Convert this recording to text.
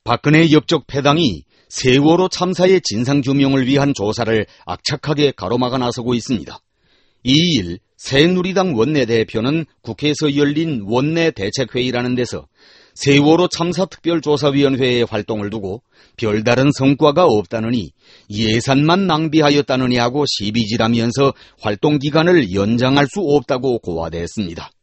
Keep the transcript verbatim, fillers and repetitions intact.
박근혜 옆쪽 패당이 세월호 참사의 진상규명을 위한 조사를 악착하게 가로막아 나서고 있습니다. 이일 새누리당 원내대표는 국회에서 열린 원내대책회의라는 데서 세월호 참사특별조사위원회의 활동을 두고 별다른 성과가 없다느니 예산만 낭비하였다느니 하고 시비질하면서 활동 기간을 연장할 수 없다고 고하대했습니다.